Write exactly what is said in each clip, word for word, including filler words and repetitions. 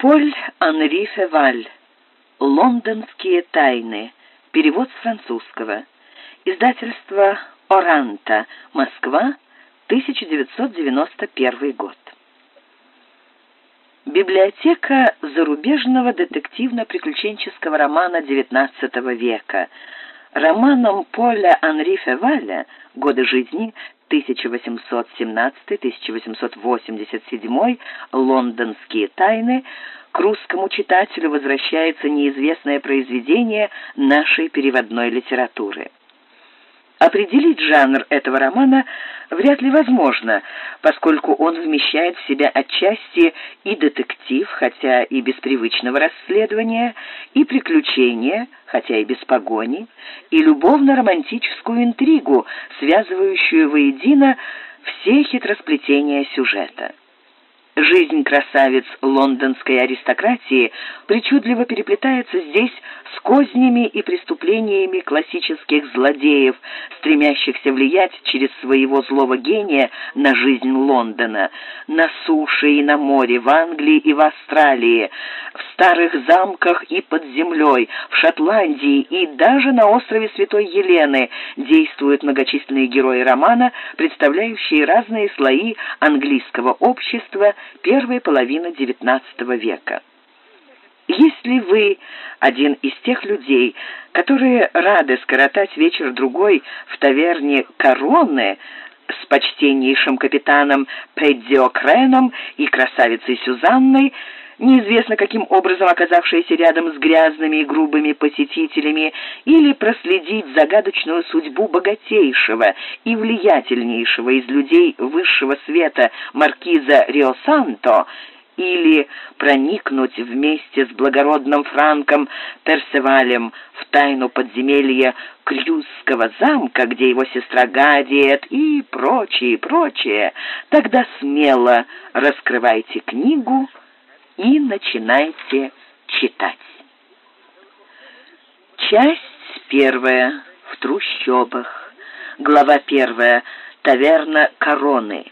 Поль-Анри Феваль. «Лондонские тайны». Перевод с французского. Издательство «Оранта», Москва, тысяча девятьсот девяносто первый год. Библиотека зарубежного детективно-приключенческого романа девятнадцатого века. Романом Поля-Анри Феваля «Годы жизни» тысяча восемьсот семнадцатый — тысяча восемьсот восемьдесят седьмой, «Лондонские тайны», к русскому читателю возвращается неизвестное произведение нашей переводной литературы. Определить жанр этого романа вряд ли возможно, поскольку он вмещает в себя отчасти и детектив, хотя и без привычного расследования, и приключения, хотя и без погони, и любовно-романтическую интригу, связывающую воедино все хитросплетения сюжета. Жизнь красавиц лондонской аристократии причудливо переплетается здесь с кознями и преступлениями классических злодеев, стремящихся влиять через своего злого гения на жизнь Лондона, на суше и на море, в Англии и в Австралии, в старых замках и под землей, в Шотландии и даже на острове Святой Елены действуют многочисленные герои романа, представляющие разные слои английского общества первой половины девятнадцатого века. Если вы один из тех людей, которые рады скоротать вечер-другой в таверне «Короны» с почтеннейшим капитаном Пэдди О'Креном и красавицей Сюзанной, неизвестно каким образом оказавшиеся рядом с грязными и грубыми посетителями, или проследить загадочную судьбу богатейшего и влиятельнейшего из людей высшего света маркиза Рио-Санто, или проникнуть вместе с благородным Франком Персевалем в тайну подземелья Клюзского замка, где его сестра гадит, и прочее, прочее, тогда смело раскрывайте книгу и начинайте читать. Часть первая. В трущобах. Глава первая. Таверна «Короны».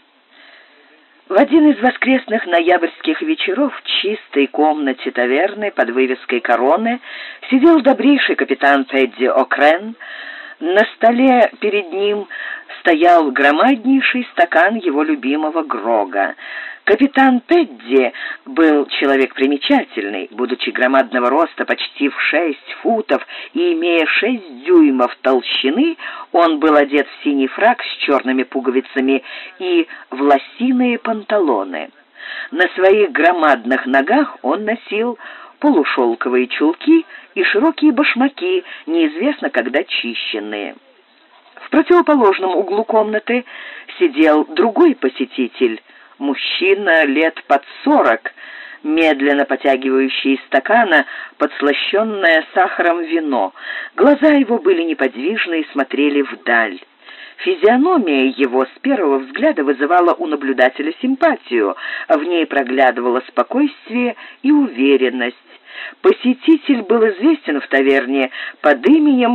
В один из воскресных ноябрьских вечеров в чистой комнате таверны под вывеской «Короны» сидел добрейший капитан Пэдди О'Крен. На столе перед ним стоял громаднейший стакан его любимого грога. Капитан Пэдди был человек примечательный, будучи громадного роста почти в шесть футов и имея шесть дюймов толщины, он был одет в синий фрак с черными пуговицами и в лосиные панталоны. На своих громадных ногах он носил полушелковые чулки и широкие башмаки, неизвестно когда чищенные. В противоположном углу комнаты сидел другой посетитель, мужчина лет под сорок, медленно потягивающий из стакана подслащенное сахаром вино. Глаза его были неподвижны и смотрели вдаль. Физиономия его с первого взгляда вызывала у наблюдателя симпатию, в ней проглядывало спокойствие и уверенность. Посетитель был известен в таверне под именем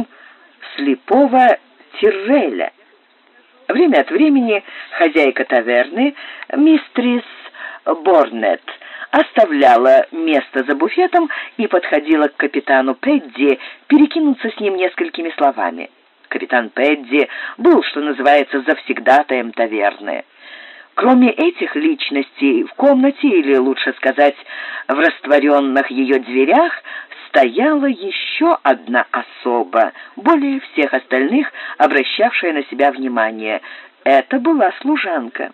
Слепого Тирреля. Время от времени хозяйка таверны, мистрис Борнет, оставляла место за буфетом и подходила к капитану Пэдди перекинуться с ним несколькими словами. Капитан Пэдди был, что называется, завсегдатаем таверны. Кроме этих личностей, в комнате, или лучше сказать, в растворенных ее дверях, стояла еще одна особа, более всех остальных обращавшая на себя внимание. Это была служанка.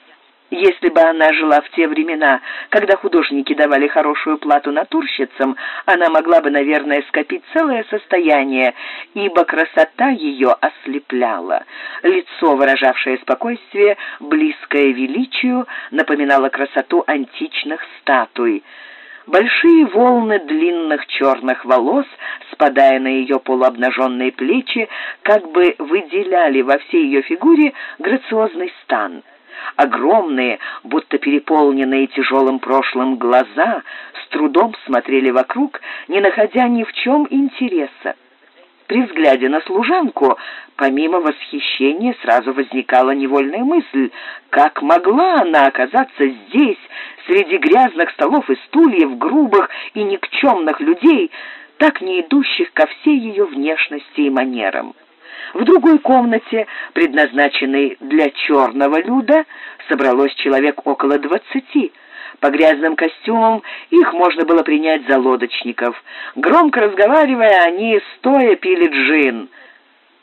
Если бы она жила в те времена, когда художники давали хорошую плату натурщицам, она могла бы, наверное, скопить целое состояние, ибо красота ее ослепляла. Лицо, выражавшее спокойствие, близкое величию, напоминало красоту античных статуй. Большие волны длинных черных волос, спадая на ее полуобнаженные плечи, как бы выделяли во всей ее фигуре грациозный стан. Огромные, будто переполненные тяжелым прошлым глаза с трудом смотрели вокруг, не находя ни в чем интереса. При взгляде на служанку, помимо восхищения, сразу возникала невольная мысль, как могла она оказаться здесь, среди грязных столов и стульев, грубых и никчемных людей, так не идущих ко всей ее внешности и манерам. В другой комнате, предназначенной для черного люда, собралось человек около двадцати. По грязным костюмам их можно было принять за лодочников. Громко разговаривая, они стоя пили джин.